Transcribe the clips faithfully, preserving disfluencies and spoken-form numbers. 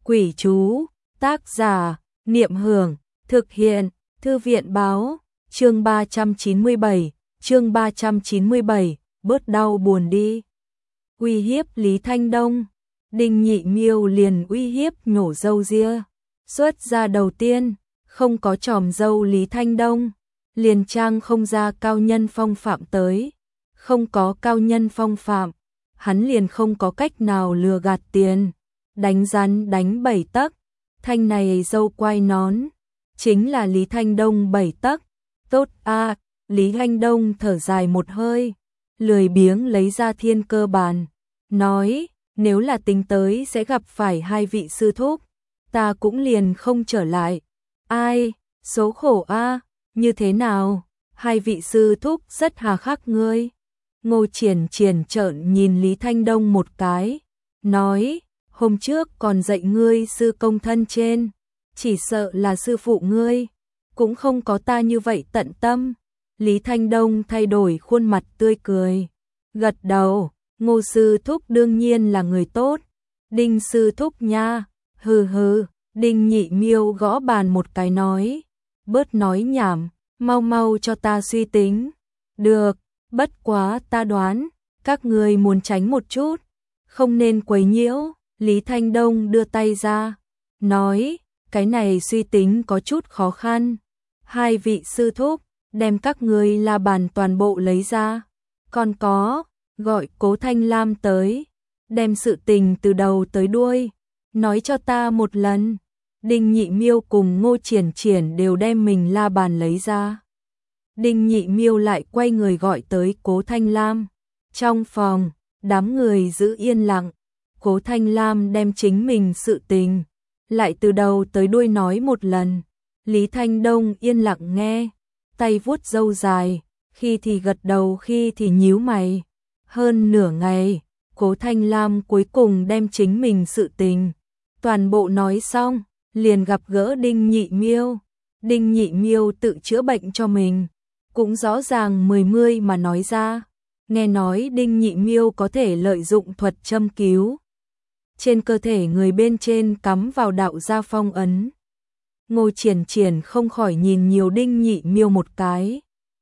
Quỷ chú, tác giả, Niệm Hưởng, thực hiện, Thư viện báo, chương ba trăm chín mươi bảy, chương ba trăm chín mươi bảy, bớt đau buồn đi. Uy hiếp Lý Thanh Đông, Đinh Nhị Miêu liền uy hiếp nhổ râu ria. Xuất ra đầu tiên, không có tròm râu Lý Thanh Đông, liền trang không ra cao nhân phong phạm tới. Không có cao nhân phong phạm, hắn liền không có cách nào lừa gạt tiền. Đánh rắn đánh bảy tấc, thanh này dâu quai nón, chính là Lý Thanh Đông bảy tấc. Tốt a, à, Lý Thanh Đông thở dài một hơi, lười biếng lấy ra thiên cơ bàn, nói, nếu là tính tới sẽ gặp phải hai vị sư thúc, ta cũng liền không trở lại. Ai, số khổ a, à, như thế nào, hai vị sư thúc rất hà khắc ngươi. Ngô Triển Triển trợn nhìn Lý Thanh Đông một cái, nói, hôm trước còn dạy ngươi sư công thân trên, chỉ sợ là sư phụ ngươi, cũng không có ta như vậy tận tâm. Lý Thanh Đông thay đổi khuôn mặt tươi cười, gật đầu, Ngô sư thúc đương nhiên là người tốt. Đinh sư thúc nha, hừ hừ. Đinh Nhị Miêu gõ bàn một cái nói, bớt nói nhảm, mau mau cho ta suy tính. Được, bất quá ta đoán, các ngươi muốn tránh một chút, không nên quấy nhiễu. Lý Thanh Đông đưa tay ra, nói, cái này suy tính có chút khó khăn. Hai vị sư thúc, đem các ngươi la bàn toàn bộ lấy ra. Còn có, gọi Cố Thanh Lam tới, đem sự tình từ đầu tới đuôi, nói cho ta một lần. Đinh Nhị Miêu cùng Ngô Triển Triển đều đem mình la bàn lấy ra. Đinh Nhị Miêu lại quay người gọi tới Cố Thanh Lam. Trong phòng, đám người giữ yên lặng. Cố Thanh Lam đem chính mình sự tình, lại từ đầu tới đuôi nói một lần. Lý Thanh Đông yên lặng nghe, tay vuốt râu dài, khi thì gật đầu khi thì nhíu mày. Hơn nửa ngày, Cố Thanh Lam cuối cùng đem chính mình sự tình toàn bộ nói xong, liền gặp gỡ Đinh Nhị Miêu. Đinh Nhị Miêu tự chữa bệnh cho mình, cũng rõ ràng mười mươi mà nói ra. Nghe nói Đinh Nhị Miêu có thể lợi dụng thuật châm cứu, trên cơ thể người bên trên cắm vào đạo gia phong ấn. Ngô Triển Triển không khỏi nhìn nhiều Đinh Nhị Miêu một cái.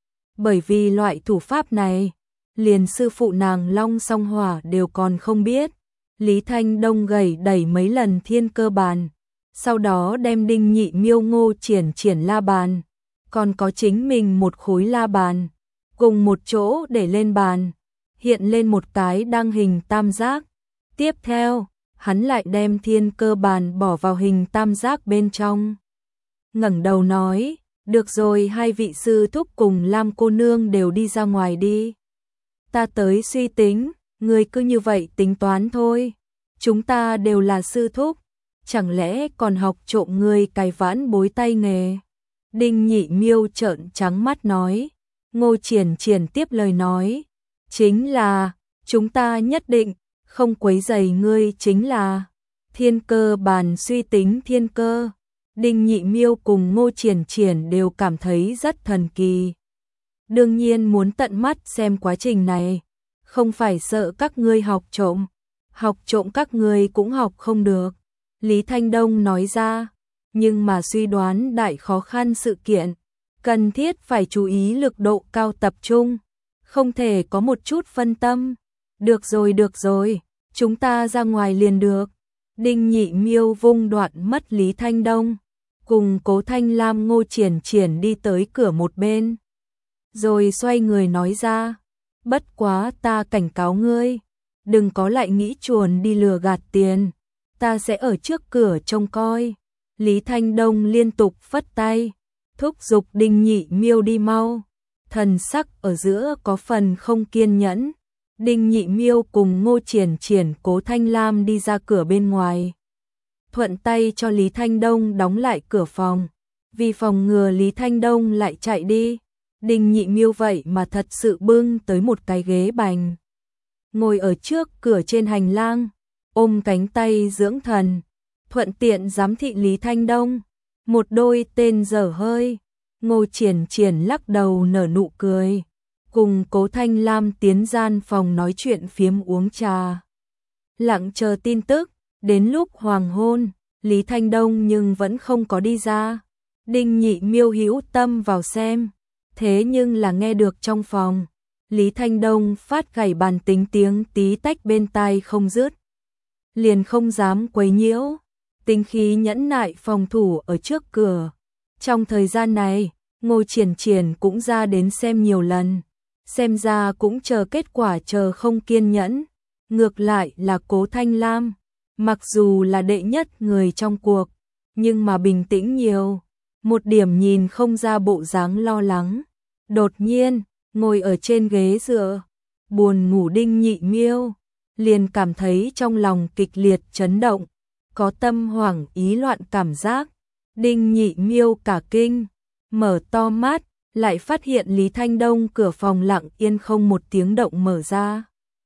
Bởi vì loại thủ pháp này, liền sư phụ nàng Long Song Hỏa đều còn không biết. Lý Thanh Đông gầy đẩy mấy lần thiên cơ bàn, sau đó đem Đinh Nhị Miêu Ngô Triển Triển la bàn, còn có chính mình một khối la bàn, cùng một chỗ để lên bàn, hiện lên một cái đăng hình tam giác. Tiếp theo, hắn lại đem thiên cơ bàn bỏ vào hình tam giác bên trong. Ngẩng đầu nói, được rồi, hai vị sư thúc cùng Lam cô nương đều đi ra ngoài đi. Ta tới suy tính, người cứ như vậy tính toán thôi. Chúng ta đều là sư thúc, chẳng lẽ còn học trộm người cài vãn bối tay nghề. Đinh Nhị Miêu trợn trắng mắt nói. Ngô Triển Triển tiếp lời nói, chính là, chúng ta nhất định không quấy rầy ngươi, chính là thiên cơ bàn suy tính thiên cơ. Đinh Nhị Miêu cùng Ngô Triển Triển đều cảm thấy rất thần kỳ. Đương nhiên muốn tận mắt xem quá trình này, không phải sợ các ngươi học trộm, học trộm các ngươi cũng học không được. Lý Thanh Đông nói ra, nhưng mà suy đoán đại khó khăn sự kiện, cần thiết phải chú ý lực độ cao tập trung, không thể có một chút phân tâm. Được rồi được rồi, chúng ta ra ngoài liền được. Đinh Nhị Miêu vung đoạn mất Lý Thanh Đông, cùng Cố Thanh Lam Ngô Triển Triển đi tới cửa một bên, rồi xoay người nói ra, bất quá ta cảnh cáo ngươi, đừng có lại nghĩ chuồn đi lừa gạt tiền, ta sẽ ở trước cửa trông coi. Lý Thanh Đông liên tục phất tay, thúc giục Đinh Nhị Miêu đi mau, thần sắc ở giữa có phần không kiên nhẫn. Đinh Nhị Miêu cùng Ngô Triển Triển Cố Thanh Lam đi ra cửa bên ngoài, thuận tay cho Lý Thanh Đông đóng lại cửa phòng, vì phòng ngừa Lý Thanh Đông lại chạy đi. Đinh Nhị Miêu vậy mà thật sự bưng tới một cái ghế bành, ngồi ở trước cửa trên hành lang, ôm cánh tay dưỡng thần, thuận tiện giám thị Lý Thanh Đông. Một đôi tên dở hơi. Ngô Triển Triển lắc đầu nở nụ cười, cùng Cố Thanh Lam tiến gian phòng nói chuyện phiếm uống trà, lặng chờ tin tức. Đến lúc hoàng hôn, Lý Thanh Đông nhưng vẫn không có đi ra. Đinh Nhị Miêu hữu tâm vào xem, thế nhưng là nghe được trong phòng Lý Thanh Đông phát gảy bàn tính tiếng tí tách bên tai không dứt, liền không dám quấy nhiễu, tính khí nhẫn nại phòng thủ ở trước cửa. Trong thời gian này, Ngô Triển Triển cũng ra đến xem nhiều lần, xem ra cũng chờ kết quả chờ không kiên nhẫn. Ngược lại là Cố Thanh Lam, mặc dù là đệ nhất người trong cuộc, nhưng mà bình tĩnh nhiều, một điểm nhìn không ra bộ dáng lo lắng. Đột nhiên, ngồi ở trên ghế dựa, buồn ngủ Đinh Nhị Miêu, liền cảm thấy trong lòng kịch liệt chấn động, có tâm hoảng ý loạn cảm giác. Đinh Nhị Miêu cả kinh, mở to mắt, lại phát hiện Lý Thanh Đông cửa phòng lặng yên không một tiếng động mở ra.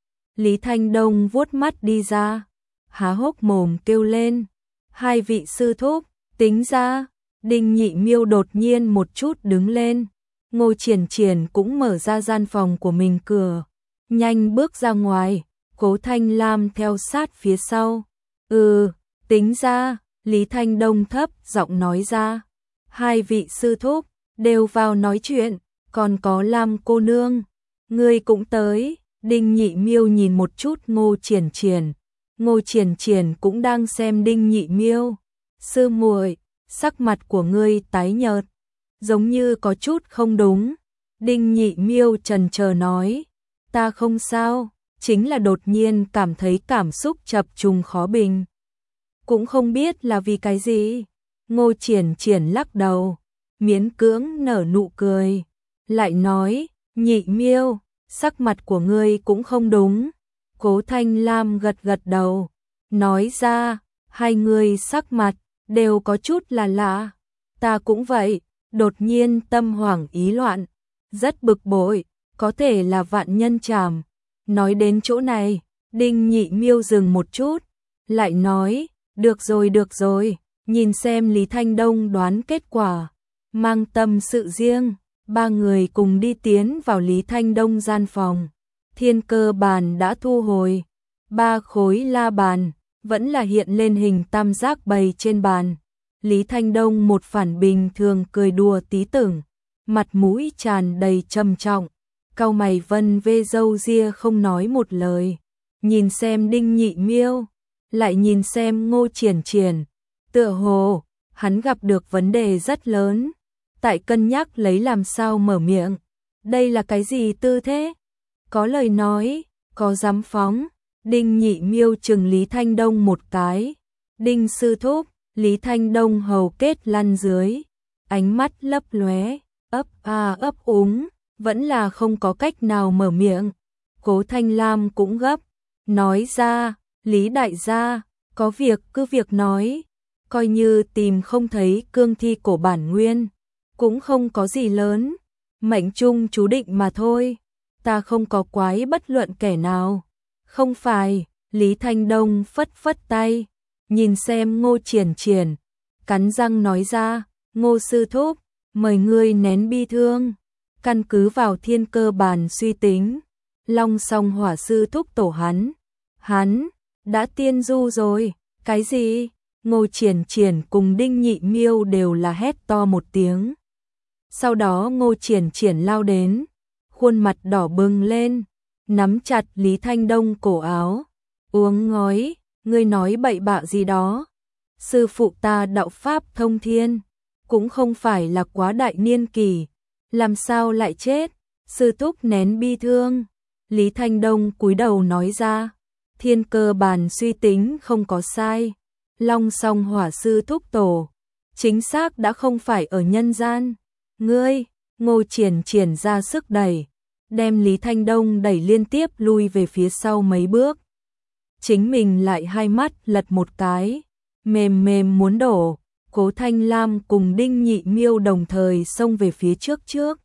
Lý Thanh Đông vuốt mắt đi ra, há hốc mồm kêu lên, hai vị sư thúc, tính ra. Đinh Nhị Miêu đột nhiên một chút đứng lên, Ngô Triển Triển cũng mở ra gian phòng của mình cửa, nhanh bước ra ngoài, Cố Thanh Lam theo sát phía sau. Ừ, tính ra, Lý Thanh Đông thấp giọng nói ra, hai vị sư thúc, đều vào nói chuyện, còn có Lam cô nương, ngươi cũng tới. Đinh Nhị Miêu nhìn một chút Ngô Triển Triển, Ngô Triển Triển cũng đang xem Đinh Nhị Miêu. Sư muội, sắc mặt của ngươi tái nhợt, giống như có chút không đúng. Đinh Nhị Miêu chần chờ nói, ta không sao, chính là đột nhiên cảm thấy cảm xúc chập trùng khó bình. Cũng không biết là vì cái gì. Ngô Triển Triển lắc đầu, miễn cưỡng nở nụ cười, lại nói, Nhị Miêu, sắc mặt của ngươi cũng không đúng. Cố Thanh Lam gật gật đầu, nói ra, hai người sắc mặt đều có chút là lạ. Ta cũng vậy, đột nhiên tâm hoảng ý loạn, rất bực bội, có thể là vạn nhân trảm. Nói đến chỗ này, Đinh Nhị Miêu dừng một chút, lại nói, được rồi được rồi, nhìn xem Lý Thanh Đông đoán kết quả. Mang tâm sự riêng, ba người cùng đi tiến vào Lý Thanh Đông gian phòng. Thiên cơ bàn đã thu hồi, ba khối la bàn vẫn là hiện lên hình tam giác bày trên bàn. Lý Thanh Đông một phản bình thường cười đùa tí tưởng, mặt mũi tràn đầy trầm trọng, cau mày vân vê râu ria không nói một lời, nhìn xem Đinh Nhị Miêu, lại nhìn xem Ngô Triển Triển, tựa hồ hắn gặp được vấn đề rất lớn, tại cân nhắc lấy làm sao mở miệng. Đây là cái gì tư thế? Có lời nói, có dám phóng. Đinh Nhị Miêu chừng Lý Thanh Đông một cái. Đinh sư thúc, Lý Thanh Đông hầu kết lăn dưới, ánh mắt lấp lóe, ấp a ấp úng, vẫn là không có cách nào mở miệng. Cố Thanh Lam cũng gấp, nói ra, Lý đại gia, có việc cứ việc nói, coi như tìm không thấy cương thi cổ bản nguyên, cũng không có gì lớn, mệnh chung chú định mà thôi, ta không có quái bất luận kẻ nào. Không phải, Lý Thanh Đông phất phất tay, nhìn xem Ngô Triển Triển, cắn răng nói ra, Ngô sư thúc, mời ngươi nén bi thương, căn cứ vào thiên cơ bàn suy tính, Long Song Hỏa sư thúc tổ hắn, hắn đã tiên du rồi. Cái gì? Ngô Triển Triển cùng Đinh Nhị Miêu đều là hét to một tiếng. Sau đó Ngô Triển Triển lao đến, khuôn mặt đỏ bừng lên, nắm chặt Lý Thanh Đông cổ áo, uống ngói, ngươi nói bậy bạ gì đó. Sư phụ ta đạo pháp thông thiên, cũng không phải là quá đại niên kỷ, làm sao lại chết? Sư thúc nén bi thương. Lý Thanh Đông cúi đầu nói ra, thiên cơ bàn suy tính không có sai, Long Song Hỏa sư thúc tổ, chính xác đã không phải ở nhân gian. Ngươi, Ngô Triển Triển ra sức đẩy, đem Lý Thanh Đông đẩy liên tiếp lui về phía sau mấy bước. Chính mình lại hai mắt lật một cái, mềm mềm muốn đổ. Cố Thanh Lam cùng Đinh Nhị Miêu đồng thời xông về phía trước trước,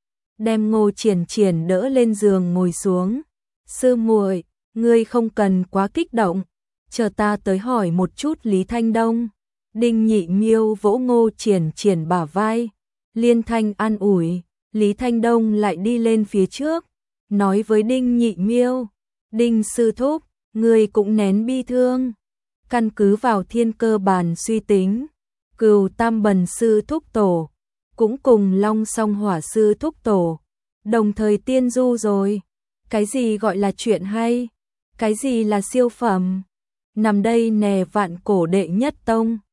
đem Ngô Triển Triển đỡ lên giường ngồi xuống. Sư muội, ngươi không cần quá kích động, chờ ta tới hỏi một chút Lý Thanh Đông. Đinh Nhị Miêu vỗ Ngô Triển Triển bả vai, liên thanh an ủi. Lý Thanh Đông lại đi lên phía trước, nói với Đinh Nhị Miêu, Đinh sư thúc, ngươi cũng nén bi thương, căn cứ vào thiên cơ bản suy tính, Cửu Tam Bần sư thúc tổ cũng cùng Long Song Hỏa sư thúc tổ đồng thời tiên du rồi. Cái gì gọi là chuyện hay? Cái gì là siêu phẩm? Nằm đây nè vạn cổ đệ nhất tông.